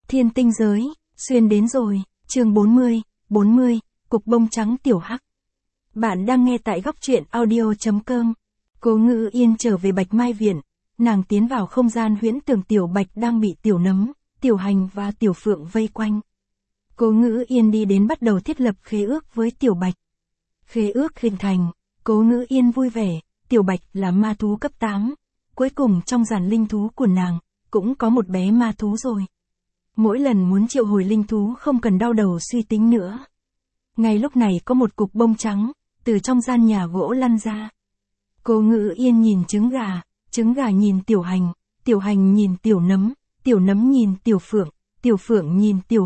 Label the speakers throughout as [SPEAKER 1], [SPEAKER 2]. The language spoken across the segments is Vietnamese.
[SPEAKER 1] Thiên tinh giới, xuyên đến rồi, chương 40, cục bông trắng tiểu hắc. Bạn đang nghe tại góc truyện audio.com. Cố Ngữ Yên trở về Bạch Mai Viện, nàng tiến vào không gian huyễn tưởng tiểu Bạch đang bị tiểu nấm, tiểu hành và tiểu phượng vây quanh. Cố Ngữ Yên đi đến bắt đầu thiết lập khế ước với tiểu Bạch. Khế ước hình thành, Cố Ngữ Yên vui vẻ, tiểu Bạch là ma thú cấp 8. Cuối cùng trong dàn linh thú của nàng, cũng có một bé ma thú rồi. Mỗi lần muốn triệu hồi linh thú không cần đau đầu suy tính nữa. Ngay lúc này có một cục bông trắng, từ trong gian nhà gỗ lăn ra. Cố Ngữ Yên nhìn trứng gà nhìn tiểu hành nhìn tiểu nấm nhìn tiểu phượng nhìn tiểu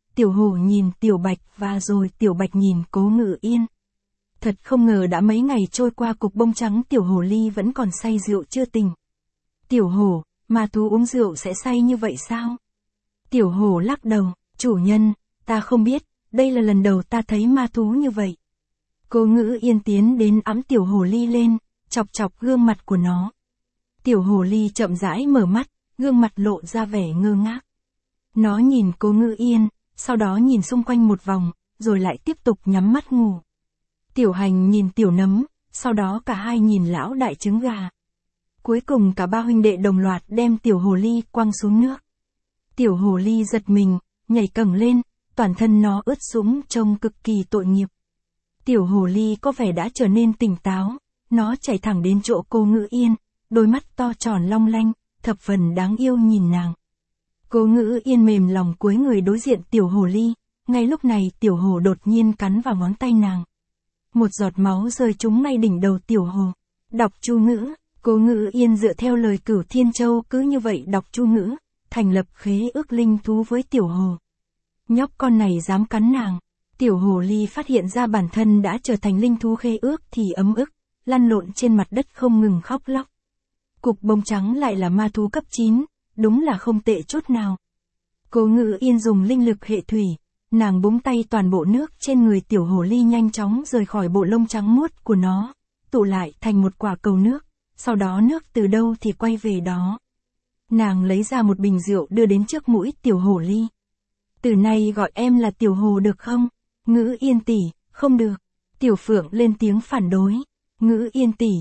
[SPEAKER 1] hổ nhìn tiểu Bạch và rồi tiểu Bạch nhìn Cố Ngữ Yên. Thật không ngờ đã mấy ngày trôi qua cục bông trắng tiểu hồ ly vẫn còn say rượu chưa tỉnh. Tiểu hổ, ma thú uống rượu sẽ say như vậy sao? Tiểu hổ lắc đầu, chủ nhân, ta không biết, đây là lần đầu ta thấy ma thú như vậy. Cố Ngữ Yên tiến đến ẵm tiểu hồ ly lên, chọc gương mặt của nó. Tiểu hồ ly chậm rãi mở mắt, gương mặt lộ ra vẻ ngơ ngác. Nó nhìn Cố Ngữ Yên, sau đó nhìn xung quanh một vòng, rồi lại tiếp tục nhắm mắt ngủ. Tiểu hành nhìn tiểu nấm, sau đó cả hai nhìn lão đại trứng gà. Cuối cùng cả ba huynh đệ đồng loạt đem tiểu hồ ly quăng xuống nước. Tiểu hồ ly giật mình, nhảy cẫng lên, toàn thân nó ướt sũng trông cực kỳ tội nghiệp. Tiểu hồ ly có vẻ đã trở nên tỉnh táo, nó chạy thẳng đến chỗ Cố Ngữ Yên, đôi mắt to tròn long lanh, thập phần đáng yêu nhìn nàng. Cố Ngữ Yên mềm lòng cúi người đối diện tiểu hồ ly, ngay lúc này tiểu hồ đột nhiên cắn vào ngón tay nàng. Một giọt máu rơi trúng ngay đỉnh đầu tiểu hồ. Đọc chú ngữ, Cố Ngữ Yên dựa theo lời Cửu Thiên Châu cứ như vậy đọc chú ngữ, thành lập khế ước linh thú với tiểu hồ. Nhóc con này dám cắn nàng. Tiểu hồ ly phát hiện ra bản thân đã trở thành linh thú khế ước thì ấm ức, lăn lộn trên mặt đất không ngừng khóc lóc. Cục bông trắng lại là ma thú cấp 9, đúng là không tệ chút nào. Cố Ngữ Yên dùng linh lực hệ thủy, nàng búng tay toàn bộ nước trên người tiểu hồ ly nhanh chóng rời khỏi bộ lông trắng muốt của nó, tụ lại thành một quả cầu nước, sau đó nước từ đâu thì quay về đó. Nàng lấy ra một bình rượu đưa đến trước mũi tiểu hồ ly. Từ nay gọi em là tiểu hồ được không? Ngữ Yên tỷ, không được. Tiểu phượng lên tiếng phản đối. Ngữ Yên tỷ,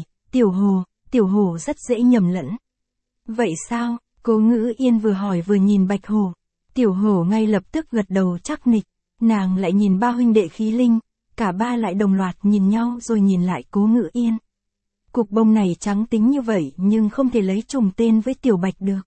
[SPEAKER 1] tiểu hồ rất dễ nhầm lẫn. Vậy sao? Cố Ngữ Yên vừa hỏi vừa nhìn bạch hồ. Tiểu hổ ngay lập tức gật đầu chắc nịch, nàng lại nhìn ba huynh đệ khí linh, cả ba lại đồng loạt nhìn nhau rồi nhìn lại Cố Ngữ Yên. Cục bông này trắng tính như vậy nhưng không thể lấy trùng tên với tiểu Bạch được.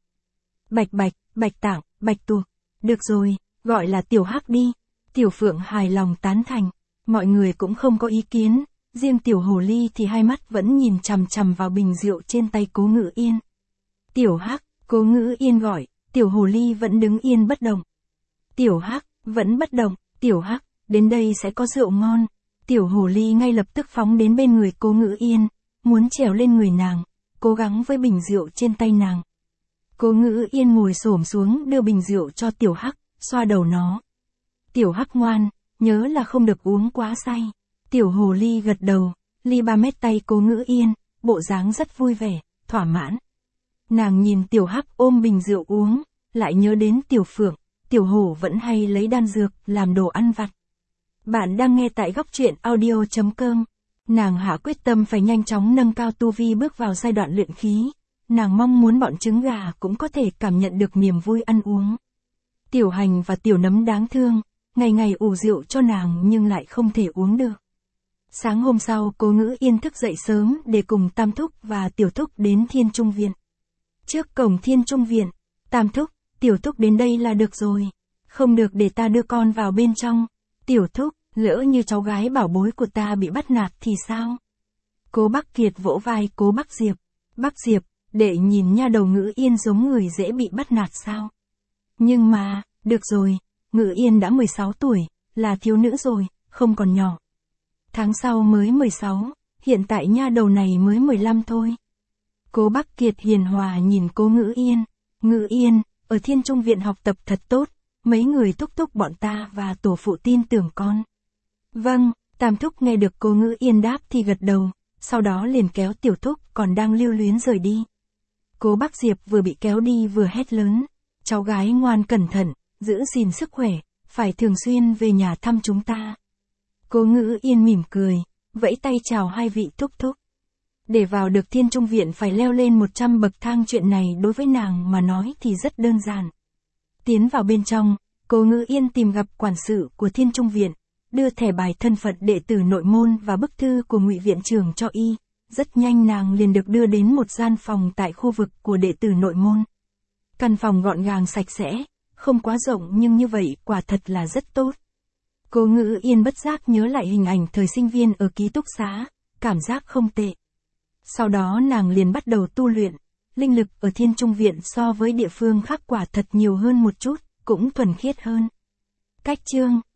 [SPEAKER 1] Bạch tạng, Bạch tuộc, được rồi, gọi là tiểu hắc đi. Tiểu phượng hài lòng tán thành, mọi người cũng không có ý kiến, riêng tiểu hồ ly thì hai mắt vẫn nhìn chằm chằm vào bình rượu trên tay Cố Ngữ Yên. Tiểu hắc, Cố Ngữ Yên gọi. Tiểu hồ ly vẫn đứng yên bất động. Tiểu hắc, vẫn bất động. Tiểu hắc, đến đây sẽ có rượu ngon. Tiểu hồ ly ngay lập tức phóng đến bên người Cố Ngữ Yên, muốn trèo lên người nàng, cố gắng với bình rượu trên tay nàng. Cố Ngữ Yên ngồi xổm xuống đưa bình rượu cho tiểu hắc, xoa đầu nó. Tiểu hắc ngoan, nhớ là không được uống quá say. Tiểu hồ ly gật đầu, ly ba mét tay Cố Ngữ Yên, bộ dáng rất vui vẻ, thỏa mãn. Nàng nhìn tiểu hắc ôm bình rượu uống, lại nhớ đến tiểu phượng, tiểu hổ vẫn hay lấy đan dược làm đồ ăn vặt. Bạn đang nghe tại góc truyện audio.com. Nàng hạ quyết tâm phải nhanh chóng nâng cao tu vi bước vào giai đoạn luyện khí. Nàng mong muốn bọn trứng gà cũng có thể cảm nhận được niềm vui ăn uống. Tiểu hành và tiểu nấm đáng thương, ngày ngày ủ rượu cho nàng nhưng lại không thể uống được. Sáng hôm sau Cố Ngữ Yên thức dậy sớm để cùng Tam Thúc và Tiểu Thúc đến Thiên Trung Viện. Trước cổng Thiên Trung Viện, Tam Thúc, Tiểu Thúc đến đây là được rồi. Không được để ta đưa con vào bên trong. Tiểu Thúc, lỡ như cháu gái bảo bối của ta bị bắt nạt thì sao? Cố Bắc Kiệt vỗ vai Cố Bắc Diệp. Bắc Diệp, đệ nhìn nha đầu Ngữ Yên giống người dễ bị bắt nạt sao? Nhưng mà, được rồi, Ngữ Yên đã 16 tuổi, là thiếu nữ rồi, không còn nhỏ. Tháng sau mới 16, hiện tại nha đầu này mới 15 thôi. Cố Bắc Kiệt hiền hòa nhìn Cố Ngữ Yên. Ngữ Yên, ở Thiên Trung Viện học tập thật tốt, mấy người thúc thúc bọn ta và tổ phụ tin tưởng con. Vâng, Tam Thúc nghe được Cố Ngữ Yên đáp thì gật đầu, sau đó liền kéo Tiểu Thúc còn đang lưu luyến rời đi. Cố Bắc Diệp vừa bị kéo đi vừa hét lớn. Cháu gái ngoan cẩn thận, giữ gìn sức khỏe, phải thường xuyên về nhà thăm chúng ta. Cố Ngữ Yên mỉm cười, vẫy tay chào hai vị thúc thúc. Để vào được Thiên Trung Viện phải leo lên 100 bậc thang, chuyện này đối với nàng mà nói thì rất đơn giản. Tiến vào bên trong, Cố Ngữ Yên tìm gặp quản sự của Thiên Trung Viện, đưa thẻ bài thân phận đệ tử nội môn và bức thư của Ngụy viện trưởng cho y. Rất nhanh nàng liền được đưa đến một gian phòng tại khu vực của đệ tử nội môn. Căn phòng gọn gàng sạch sẽ, không quá rộng nhưng như vậy quả thật là rất tốt. Cố Ngữ Yên bất giác nhớ lại hình ảnh thời sinh viên ở ký túc xá, cảm giác không tệ. Sau đó nàng liền bắt đầu tu luyện, linh lực ở Thiên Trung Viện so với địa phương khác quả thật nhiều hơn một chút, cũng thuần khiết hơn. Cách chương